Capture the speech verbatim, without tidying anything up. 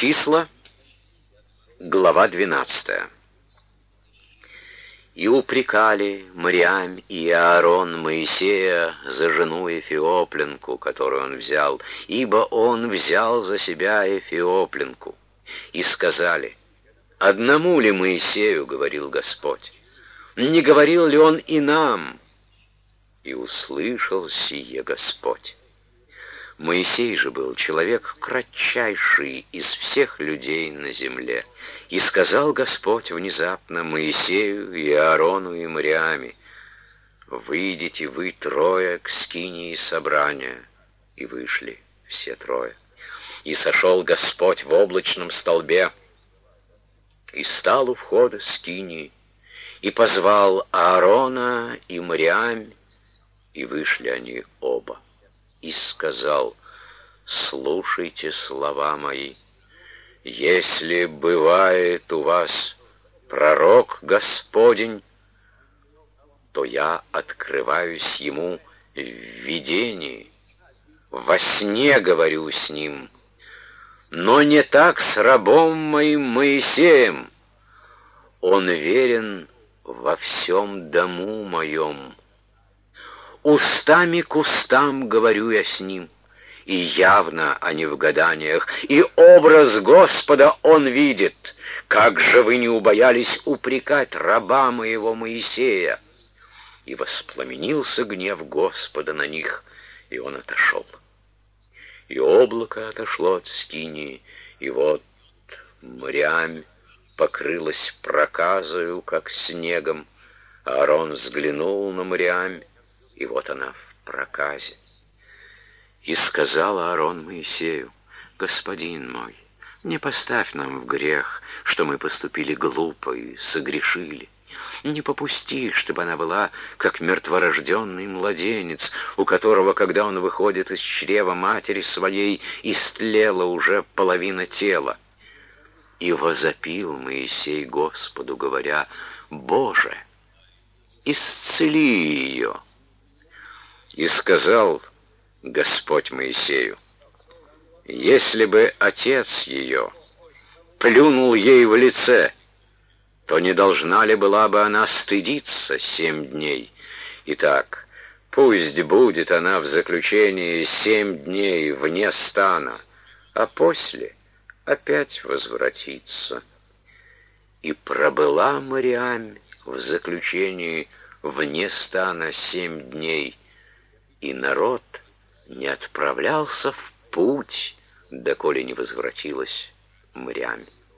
Числа, глава двенадцатая. «И упрекали Мириам и Аарон Моисея за жену Эфиопленку, которую он взял, ибо он взял за себя Эфиопленку. И сказали: одному ли Моисею говорил Господь? Не говорил ли он и нам? И услышал сие Господь. Моисей же был человек кратчайший из всех людей на земле. И сказал Господь внезапно Моисею и Аарону и Мириаме: выйдите вы трое к скинии собрания. И вышли все трое. И сошел Господь в облачном столбе, и стал у входа скинии, и позвал Аарона и Мириам, и вышли они оба. И сказал: слушайте слова мои. Если бывает у вас пророк Господень, то я открываюсь ему в видении, во сне говорю с ним. Но не так с рабом моим Моисеем. Он верен во всем дому моем. Устами к устам говорю я с ним, и явно, а не в гаданиях, и образ Господа он видит. Как же вы не убоялись упрекать раба моего Моисея? И воспламенился гнев Господа на них, и он отошел. И облако отошло от скинии, и вот Мириам покрылась проказою, как снегом. Аарон взглянул на Мириам, и вот она в проказе. И сказал Аарон Моисею: господин мой, не поставь нам в грех, что мы поступили глупо и согрешили. Не попусти, чтобы она была, как мертворожденный младенец, у которого, когда он выходит из чрева матери своей, истлела уже половина тела. И возопил Моисей Господу, говоря: Боже, исцели ее. И сказал Господь Моисею: если бы отец ее плюнул ей в лице, то не должна ли была бы она стыдиться семь дней? Итак, пусть будет она в заключении семь дней вне стана, а после опять возвратится. И пробыла Мириам в заключении вне стана семь дней, и народ не отправлялся в путь, доколе не возвратилась Мириам.